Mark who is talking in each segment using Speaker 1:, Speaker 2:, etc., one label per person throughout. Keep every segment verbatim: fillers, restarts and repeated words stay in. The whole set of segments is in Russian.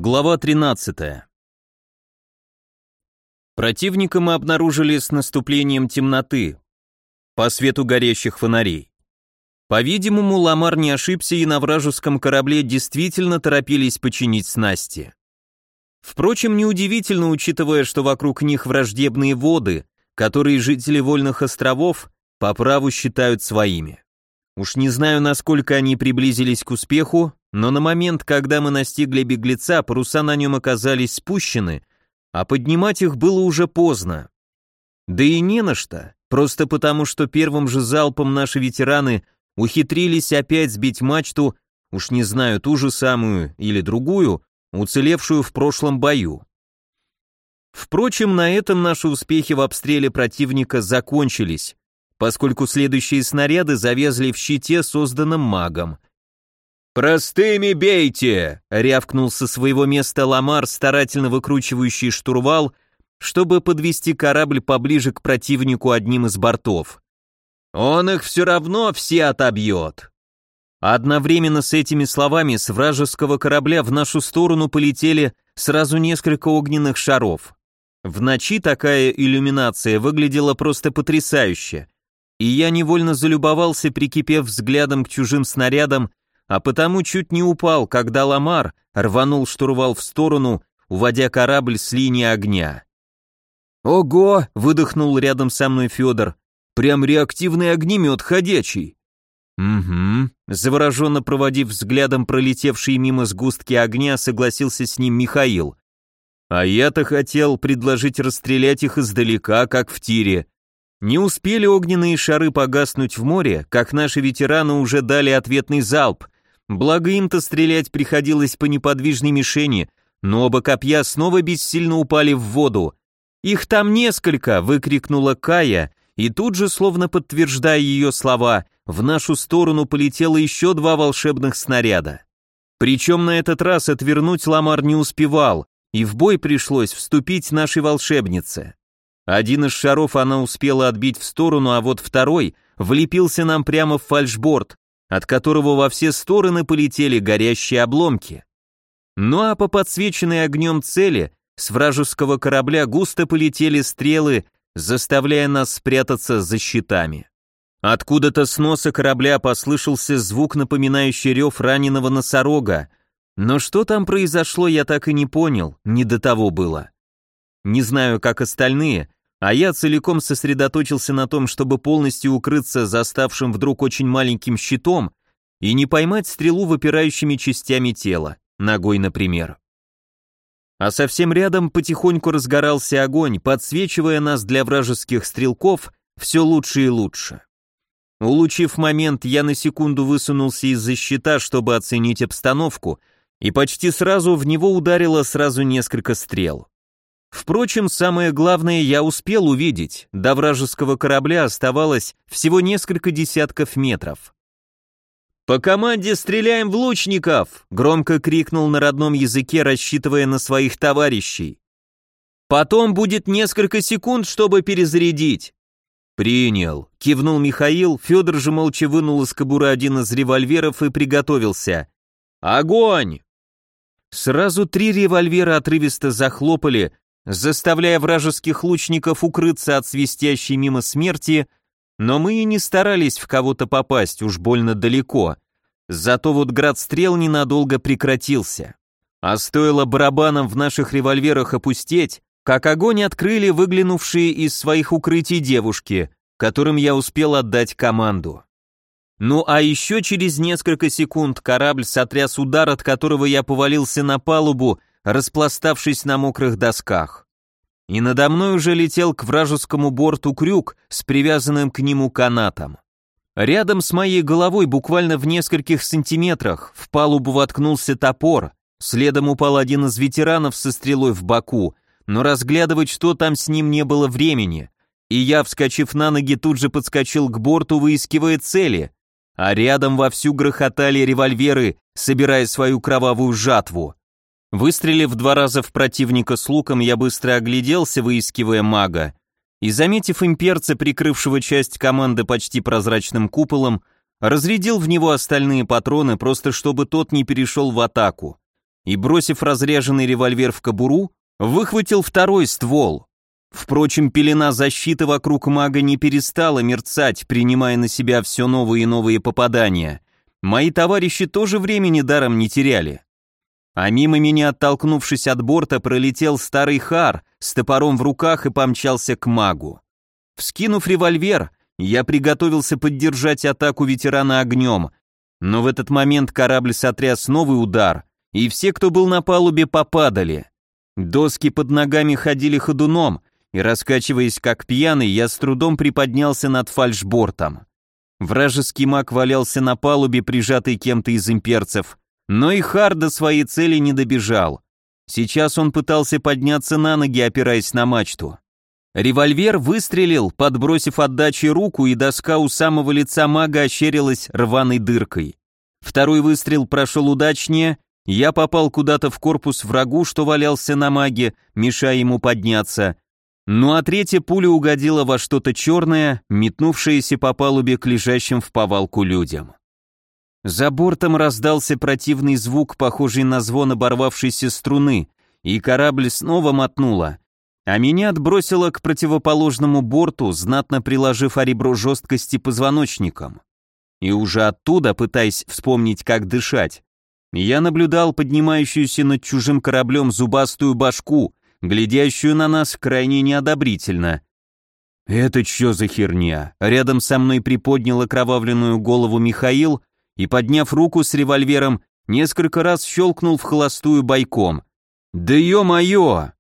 Speaker 1: Глава тринадцатая. Противника мы обнаружили с наступлением темноты, по свету горящих фонарей. По-видимому, Ламар не ошибся, и на вражеском корабле действительно торопились починить снасти. Впрочем, неудивительно, учитывая, что вокруг них враждебные воды, которые жители Вольных островов по праву считают своими. Уж не знаю, насколько они приблизились к успеху, но на момент, когда мы настигли беглеца, паруса на нем оказались спущены, а поднимать их было уже поздно. Да и не на что, просто потому, что первым же залпом наши ветераны ухитрились опять сбить мачту, уж не знаю, ту же самую или другую, уцелевшую в прошлом бою. Впрочем, на этом наши успехи в обстреле противника закончились, поскольку следующие снаряды завезли в щите, созданном магом. «Простыми бейте!» — рявкнул со своего места Ламар, старательно выкручивающий штурвал, чтобы подвести корабль поближе к противнику одним из бортов. «Он их все равно все отобьет!» Одновременно с этими словами с вражеского корабля в нашу сторону полетели сразу несколько огненных шаров. В ночи такая иллюминация выглядела просто потрясающе, и я невольно залюбовался, прикипев взглядом к чужим снарядам, а потому чуть не упал, когда Ламар рванул штурвал в сторону, уводя корабль с линии огня. «Ого!» — выдохнул рядом со мной Федор. «Прям реактивный огнемет ходячий!» «Угу», — завороженно проводив взглядом пролетевшие мимо сгустки огня, согласился с ним Михаил. «А я-то хотел предложить расстрелять их издалека, как в тире». Не успели огненные шары погаснуть в море, как наши ветераны уже дали ответный залп. Благо им-то стрелять приходилось по неподвижной мишени, но оба копья снова бессильно упали в воду. «Их там несколько!» — выкрикнула Кая, и тут же, словно подтверждая ее слова, в нашу сторону полетело еще два волшебных снаряда. Причем на этот раз отвернуть Ламар не успевал, и в бой пришлось вступить нашей волшебнице. Один из шаров она успела отбить в сторону, а вот второй влепился нам прямо в фальшборд, от которого во все стороны полетели горящие обломки. Ну а по подсвеченной огнем цели с вражеского корабля густо полетели стрелы, заставляя нас спрятаться за щитами. Откуда-то с носа корабля послышался звук, напоминающий рев раненого носорога, но что там произошло, я так и не понял, не до того было. Не знаю, как остальные, а я целиком сосредоточился на том, чтобы полностью укрыться за ставшим вдруг очень маленьким щитом и не поймать стрелу выпирающими частями тела, ногой, например. А совсем рядом потихоньку разгорался огонь, подсвечивая нас для вражеских стрелков все лучше и лучше. Улучив момент, я на секунду высунулся из-за щита, чтобы оценить обстановку, и почти сразу в него ударило сразу несколько стрел. Впрочем, самое главное я успел увидеть, до вражеского корабля оставалось всего несколько десятков метров. «По команде стреляем в лучников!» — громко крикнул на родном языке, рассчитывая на своих товарищей. «Потом будет несколько секунд, чтобы перезарядить». «Принял», — кивнул Михаил, Федор же молча вынул из кобуры один из револьверов и приготовился. «Огонь!» Сразу три револьвера отрывисто захлопали, заставляя вражеских лучников укрыться от свистящей мимо смерти, но мы и не старались в кого-то попасть, уж больно далеко. Зато вот град стрел ненадолго прекратился. А стоило барабанам в наших револьверах опустеть, как огонь открыли выглянувшие из своих укрытий девушки, которым я успел отдать команду. Ну а еще через несколько секунд корабль сотряс удар, от которого я повалился на палубу, распластавшись на мокрых досках. И надо мной уже летел к вражескому борту крюк с привязанным к нему канатом. Рядом с моей головой, буквально в нескольких сантиметрах, в палубу воткнулся топор, следом упал один из ветеранов со стрелой в боку, но разглядывать, что там с ним, не было времени, и я, вскочив на ноги, тут же подскочил к борту, выискивая цели, а рядом вовсю грохотали револьверы, собирая свою кровавую жатву. Выстрелив два раза в противника с луком, я быстро огляделся, выискивая мага, и, заметив имперца, прикрывшего часть команды почти прозрачным куполом, разрядил в него остальные патроны, просто чтобы тот не перешел в атаку. и, бросив разряженный револьвер в кобуру, выхватил второй ствол. Впрочем, пелена защиты вокруг мага не перестала мерцать, принимая на себя все новые и новые попадания. Мои товарищи тоже времени даром не теряли. А мимо меня, оттолкнувшись от борта, пролетел старый Хар с топором в руках и помчался к магу. Вскинув револьвер, я приготовился поддержать атаку ветерана огнем, но в этот момент корабль сотряс новый удар, и все, кто был на палубе, попадали. Доски под ногами ходили ходуном, и, раскачиваясь как пьяный, я с трудом приподнялся над фальшбортом. Вражеский маг валялся на палубе, прижатый кем-то из имперцев, но и Хар до своей цели не добежал. Сейчас он пытался подняться на ноги, опираясь на мачту. Револьвер выстрелил, подбросив отдачей руку, и доска у самого лица мага ощерилась рваной дыркой. Второй выстрел прошел удачнее, я попал куда-то в корпус врагу, что валялся на маге, мешая ему подняться. Ну а третья пуля угодила во что-то черное, метнувшееся по палубе к лежащим в повалку людям. За бортом раздался противный звук, похожий на звон оборвавшейся струны, и корабль снова мотнуло, а меня отбросило к противоположному борту, знатно приложив о ребро жесткости позвоночником. И уже оттуда, пытаясь вспомнить, как дышать, я наблюдал поднимающуюся над чужим кораблем зубастую башку, глядящую на нас крайне неодобрительно. «Это чё за херня?» Рядом со мной приподнял окровавленную голову Михаил и, подняв руку с револьвером, несколько раз щелкнул в холостую бойком. «Да ё-моё!»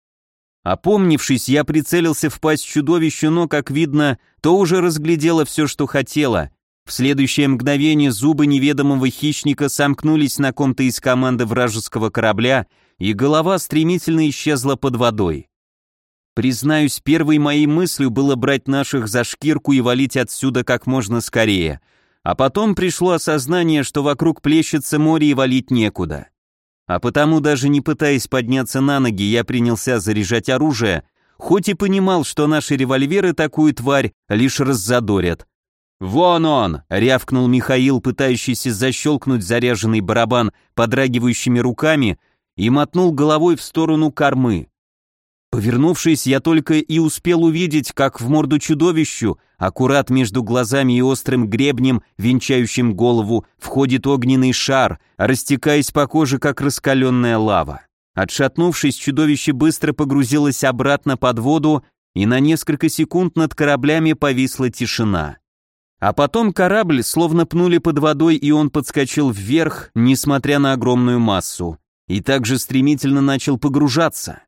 Speaker 1: Опомнившись, я прицелился в пасть чудовищу, но, как видно, то уже разглядело все, что хотело. В следующее мгновение зубы неведомого хищника сомкнулись на ком-то из команды вражеского корабля, и голова стремительно исчезла под водой. Признаюсь, первой моей мыслью было брать наших за шкирку и валить отсюда как можно скорее, а потом пришло осознание, что вокруг плещется море и валить некуда. А потому, даже не пытаясь подняться на ноги, я принялся заряжать оружие, хоть и понимал, что наши револьверы такую тварь лишь раззадорят. «Вон он!» — рявкнул Михаил, пытающийся защелкнуть заряженный барабан подрагивающими руками, и мотнул головой в сторону кормы. Повернувшись, я только и успел увидеть, как в морду чудовищу, аккурат между глазами и острым гребнем, венчающим голову, входит огненный шар, растекаясь по коже, как раскаленная лава. Отшатнувшись, чудовище быстро погрузилось обратно под воду, и на несколько секунд над кораблями повисла тишина. А потом корабль словно пнули под водой, и он подскочил вверх, несмотря на огромную массу, и также стремительно начал погружаться.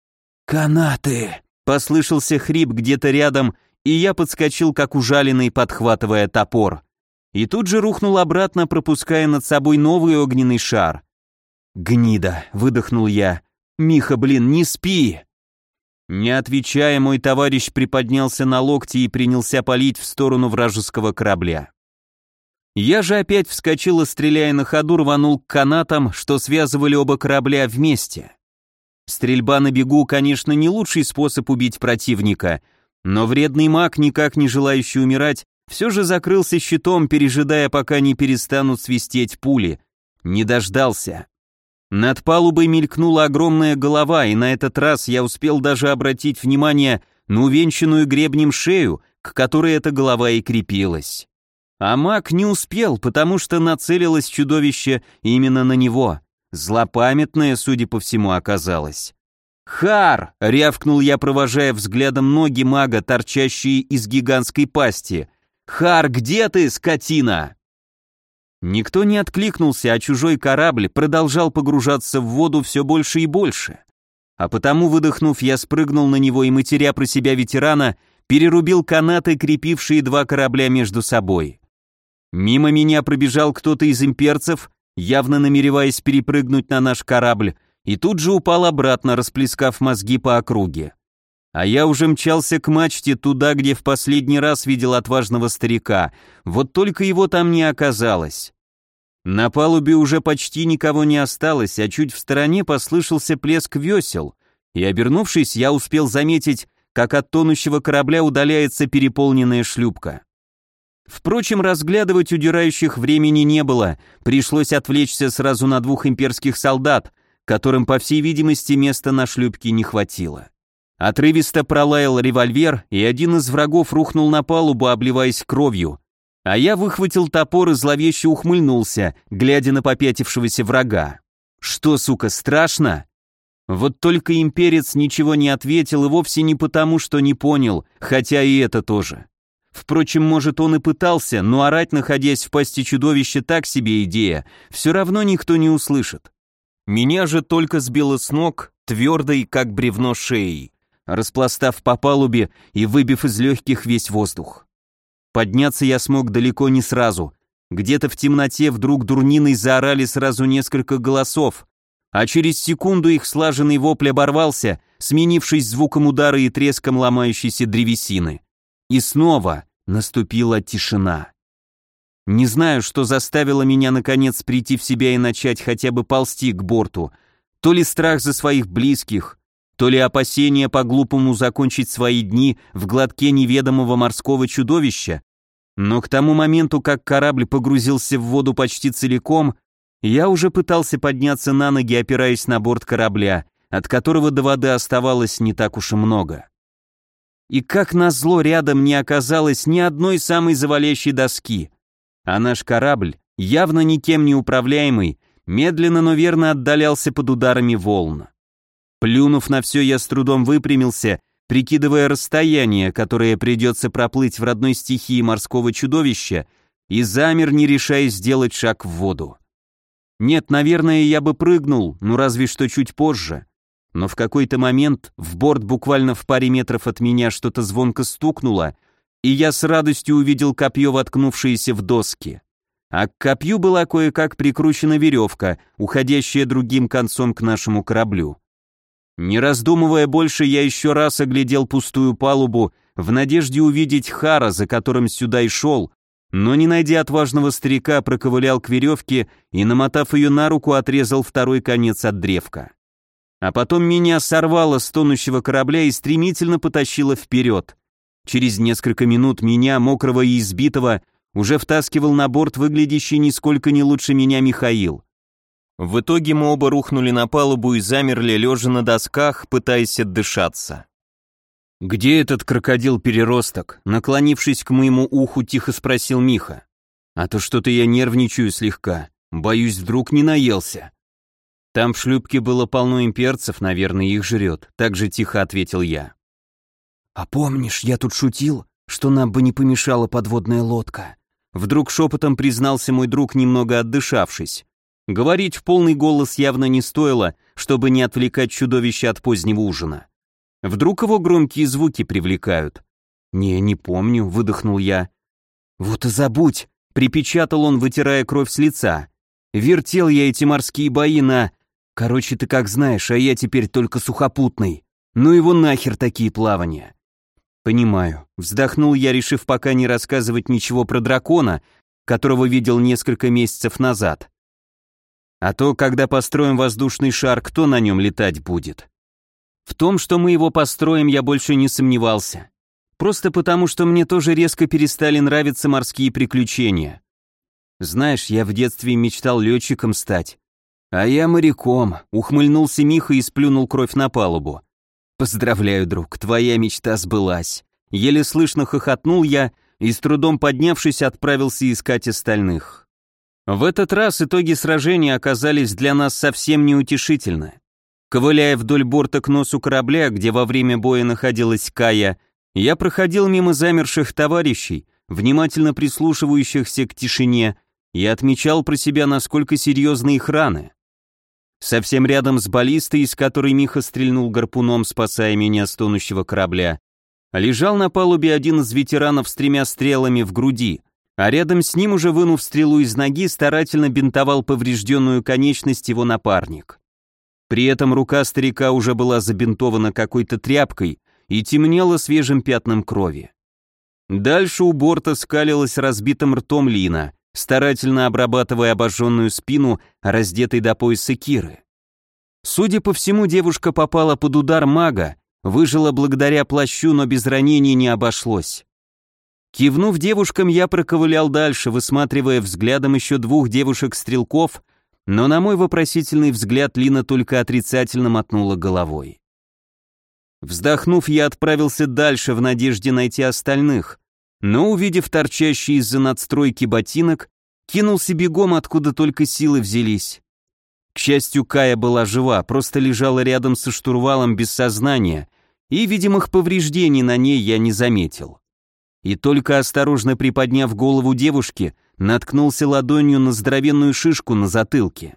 Speaker 1: «Канаты!» — послышался хрип где-то рядом, и я подскочил, как ужаленный, подхватывая топор. И тут же рухнул обратно, пропуская над собой новый огненный шар. «Гнида!» — выдохнул я. «Миха, блин, не спи!» Не отвечая, мой товарищ приподнялся на локти и принялся палить в сторону вражеского корабля. Я же опять вскочил и, стреляя на ходу, рванул к канатам, что связывали оба корабля вместе. Стрельба на бегу, конечно, не лучший способ убить противника, но вредный маг, никак не желающий умирать, все же закрылся щитом, пережидая, пока не перестанут свистеть пули. Не дождался. Над палубой мелькнула огромная голова, и на этот раз я успел даже обратить внимание на увенчанную гребнем шею, к которой эта голова и крепилась. А маг не успел, потому что нацелилось чудовище именно на него. Злопамятное, судя по всему, оказалось. «Хар!» — рявкнул я, провожая взглядом ноги мага, торчащие из гигантской пасти. «Хар, где ты, скотина?» Никто не откликнулся, а чужой корабль продолжал погружаться в воду все больше и больше. А потому, выдохнув, я спрыгнул на него и, матеря про себя ветерана, перерубил канаты, крепившие два корабля между собой. Мимо меня пробежал кто-то из имперцев, явно намереваясь перепрыгнуть на наш корабль, и тут же упал обратно, расплескав мозги по округе. А я уже мчался к мачте, туда, где в последний раз видел отважного старика, вот только его там не оказалось. На палубе уже почти никого не осталось, а чуть в стороне послышался плеск весел, и, обернувшись, я успел заметить, как от тонущего корабля удаляется переполненная шлюпка. Впрочем, разглядывать удирающих времени не было, пришлось отвлечься сразу на двух имперских солдат, которым, по всей видимости, места на шлюпке не хватило. Отрывисто пролаял револьвер, и один из врагов рухнул на палубу, обливаясь кровью, а я выхватил топор и зловеще ухмыльнулся, глядя на попятившегося врага. Что, сука, страшно? Вот только имперец ничего не ответил, и вовсе не потому, что не понял, хотя и это тоже. Впрочем, может, он и пытался, но орать, находясь в пасти чудовища, так себе идея, все равно никто не услышит. Меня же только сбило с ног, твердой, как бревно, шеей, распластав по палубе и выбив из легких весь воздух. Подняться я смог далеко не сразу. Где-то в темноте вдруг дурниной заорали сразу несколько голосов, а через секунду их слаженный вопль оборвался, сменившись звуком удара и треском ломающейся древесины. И снова наступила тишина. Не знаю, что заставило меня наконец прийти в себя и начать хотя бы ползти к борту. То ли страх за своих близких, то ли опасение по-глупому закончить свои дни в глотке неведомого морского чудовища. Но к тому моменту, как корабль погрузился в воду почти целиком, я уже пытался подняться на ноги, опираясь на борт корабля, от которого до воды оставалось не так уж и много. И как назло, рядом не оказалось ни одной самой завалящей доски, а наш корабль, явно никем не управляемый, медленно, но верно отдалялся под ударами волн. Плюнув на все, я с трудом выпрямился, прикидывая расстояние, которое придется проплыть в родной стихии морского чудовища, и замер, не решаясь сделать шаг в воду. Нет, наверное, я бы прыгнул, ну разве что чуть позже. Но в какой-то момент в борт буквально в паре метров от меня что-то звонко стукнуло, и я с радостью увидел копье, воткнувшееся в доски. А к копью была кое-как прикручена веревка, уходящая другим концом к нашему кораблю. Не раздумывая больше, я еще раз оглядел пустую палубу в надежде увидеть Хара, за которым сюда и шел, но, не найдя отважного старика, проковылял к веревке и, намотав ее на руку, отрезал второй конец от древка. А потом меня сорвало с тонущего корабля и стремительно потащило вперед. Через несколько минут меня, мокрого и избитого, уже втаскивал на борт выглядящий нисколько не лучше меня Михаил. В итоге мы оба рухнули на палубу и замерли, лежа на досках, пытаясь отдышаться. «Где этот крокодил-переросток?» Наклонившись к моему уху, тихо спросил Миха. «А то что-то я нервничаю слегка, боюсь, вдруг не наелся». «Там в шлюпке было полно имперцев, наверное, их жрет», так же тихо ответил я. «А помнишь, я тут шутил, что нам бы не помешала подводная лодка?» Вдруг шепотом признался мой друг, немного отдышавшись. Говорить в полный голос явно не стоило, чтобы не отвлекать чудовище от позднего ужина. Вдруг его громкие звуки привлекают. «Не, не помню», — выдохнул я. «Вот и забудь», — припечатал он, вытирая кровь с лица. «Вертел я эти морские бои на... Короче, ты как знаешь, а я теперь только сухопутный. Ну его нахер такие плавания». «Понимаю», — вздохнул я, решив пока не рассказывать ничего про дракона, которого видел несколько месяцев назад. «А то, когда построим воздушный шар, кто на нем летать будет?» В том, что мы его построим, я больше не сомневался. Просто потому, что мне тоже резко перестали нравиться морские приключения. Знаешь, я в детстве мечтал летчиком стать. А я моряком, ухмыльнулся Миха и сплюнул кровь на палубу. Поздравляю, друг, твоя мечта сбылась. Еле слышно хохотнул я и, с трудом поднявшись, отправился искать остальных. В этот раз итоги сражения оказались для нас совсем неутешительны. Ковыляя вдоль борта к носу корабля, где во время боя находилась Кая, я проходил мимо замерших товарищей, внимательно прислушивающихся к тишине, и отмечал про себя, насколько серьезны их раны. Совсем рядом с баллистой, из которой Миха стрельнул гарпуном, спасая меня с тонущего корабля, лежал на палубе один из ветеранов с тремя стрелами в груди, а рядом с ним, уже вынув стрелу из ноги, старательно бинтовал поврежденную конечность его напарник. При этом рука старика уже была забинтована какой-то тряпкой и темнела свежим пятном крови. Дальше у борта скалилась разбитым ртом Лина, старательно обрабатывая обожженную спину раздетой до пояса Киры. Судя по всему, девушка попала под удар мага, выжила благодаря плащу, но без ранений не обошлось. Кивнув девушкам, я проковылял дальше, высматривая взглядом еще двух девушек-стрелков, но на мой вопросительный взгляд Лина только отрицательно мотнула головой. Вздохнув, я отправился дальше в надежде найти остальных, но, увидев торчащий из-за надстройки ботинок, кинулся бегом, откуда только силы взялись. К счастью, Кая была жива, просто лежала рядом со штурвалом без сознания, и видимых повреждений на ней я не заметил. И только осторожно приподняв голову девушки, наткнулся ладонью на здоровенную шишку на затылке.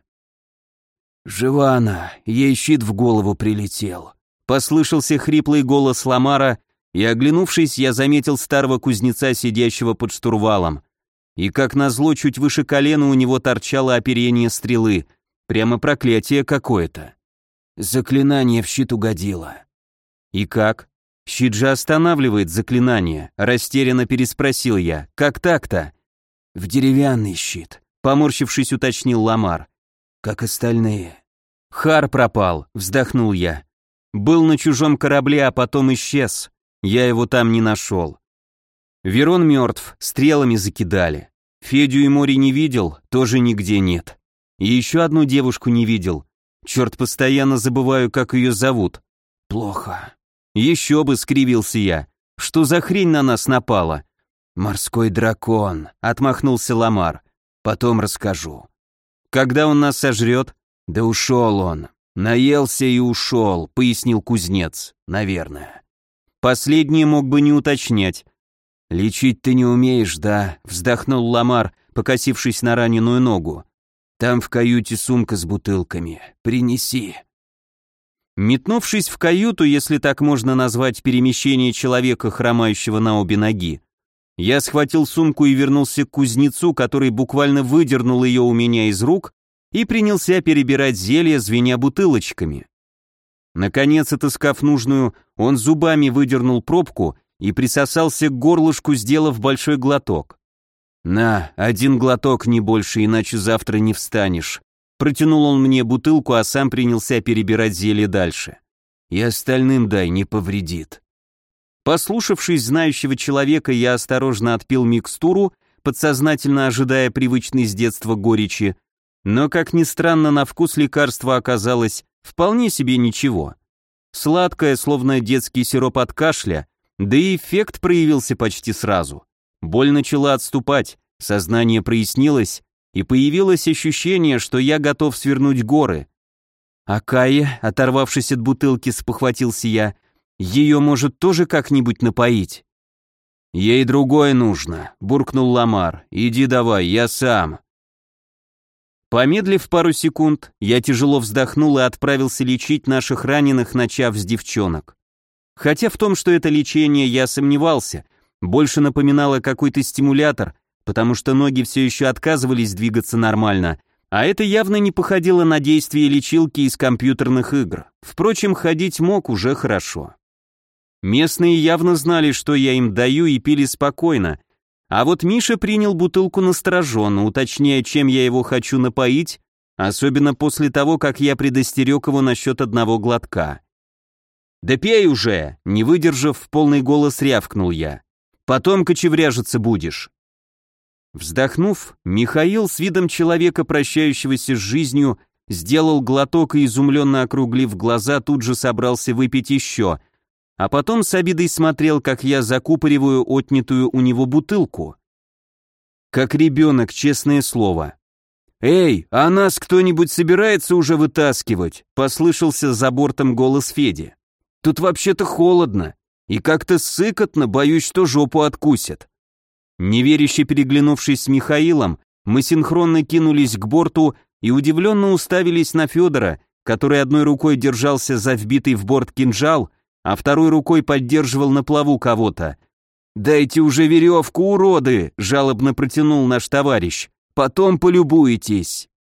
Speaker 2: «Жива она, ей щит в голову прилетел», — послышался хриплый голос Ламара, и, оглянувшись, я заметил старого кузнеца, сидящего под штурвалом. И, как назло, чуть выше колена у него торчало оперение стрелы, прямо проклятие какое-то. «Заклинание в щит угодило».
Speaker 1: «И как?» «Щит же останавливает заклинание», — растерянно переспросил я. «Как так-то?»
Speaker 2: «В деревянный щит», — поморщившись, уточнил Ламар. «Как остальные».
Speaker 1: «Хар пропал», — вздохнул я. «Был на чужом корабле, а потом исчез. Я его там не нашел. Верон мертв, стрелами закидали. Федю и Мори не видел, тоже нигде нет. И еще одну девушку не видел. Черт, постоянно забываю, как ее зовут».
Speaker 2: «Плохо».
Speaker 1: «Еще бы», — скривился я. «Что за хрень на нас напала?»
Speaker 2: «Морской дракон», — отмахнулся Ламар. «Потом расскажу».
Speaker 1: «Когда он нас сожрет?»
Speaker 2: «Да ушел он. Наелся и ушел», — пояснил кузнец. «Наверное».
Speaker 1: «Последнее мог бы не уточнять».
Speaker 2: «Лечить ты не умеешь, да?» — вздохнул Ламар, покосившись на раненую ногу. «Там в каюте сумка с бутылками. Принеси».
Speaker 1: Метнувшись в каюту, если так можно назвать перемещение человека, хромающего на обе ноги, я схватил сумку и вернулся к кузнецу, который буквально выдернул ее у меня из рук и принялся перебирать зелья, звеня бутылочками. Наконец, отыскав нужную, он зубами выдернул пробку и присосался к горлышку, сделав большой глоток. «На, один глоток, не больше, иначе завтра не встанешь». Протянул он мне бутылку, а сам принялся перебирать зелье дальше.
Speaker 2: «И остальным дай, не повредит».
Speaker 1: Послушавшись знающего человека, я осторожно отпил микстуру, подсознательно ожидая привычной с детства горечи, но, как ни странно, на вкус лекарства оказалось вполне себе ничего. Сладкое, словно детский сироп от кашля, да и эффект проявился почти сразу. Боль начала отступать, сознание прояснилось, и появилось ощущение, что я готов свернуть горы. А Кая, оторвавшись от бутылки, спохватился я, ее может тоже как-нибудь напоить?
Speaker 2: «Ей другое нужно», — буркнул Ламар. «Иди давай, я сам».
Speaker 1: Помедлив пару секунд, я тяжело вздохнул и отправился лечить наших раненых, начав с девчонок. Хотя в том, что это лечение, я сомневался, больше напоминало какой-то стимулятор, потому что ноги все еще отказывались двигаться нормально, а это явно не походило на действие лечилки из компьютерных игр. Впрочем, ходить мог уже хорошо. Местные явно знали, что я им даю, и пили спокойно, а вот Миша принял бутылку настороженно, уточняя, чем я его хочу напоить, особенно после того, как я предостерег его насчет одного глотка. «Да пей уже!» — не выдержав, в полный голос рявкнул я. «Потом кочевряжиться будешь». Вздохнув, Михаил с видом человека, прощающегося с жизнью, сделал глоток и, изумленно округлив глаза, тут же собрался выпить еще, а потом с обидой смотрел, как я закупориваю отнятую у него бутылку. Как ребенок, честное слово. «Эй, а нас кто-нибудь собирается уже вытаскивать?» — послышался за бортом голос Феди. «Тут вообще-то холодно, и как-то сыкотно, боюсь, что жопу откусят». Неверяще переглянувшись с Михаилом, мы синхронно кинулись к борту и удивленно уставились на Федора, который одной рукой держался за вбитый в борт кинжал, а второй рукой поддерживал на плаву кого-то. «Дайте уже веревку, уроды!» — жалобно протянул наш товарищ. «Потом полюбуетесь!»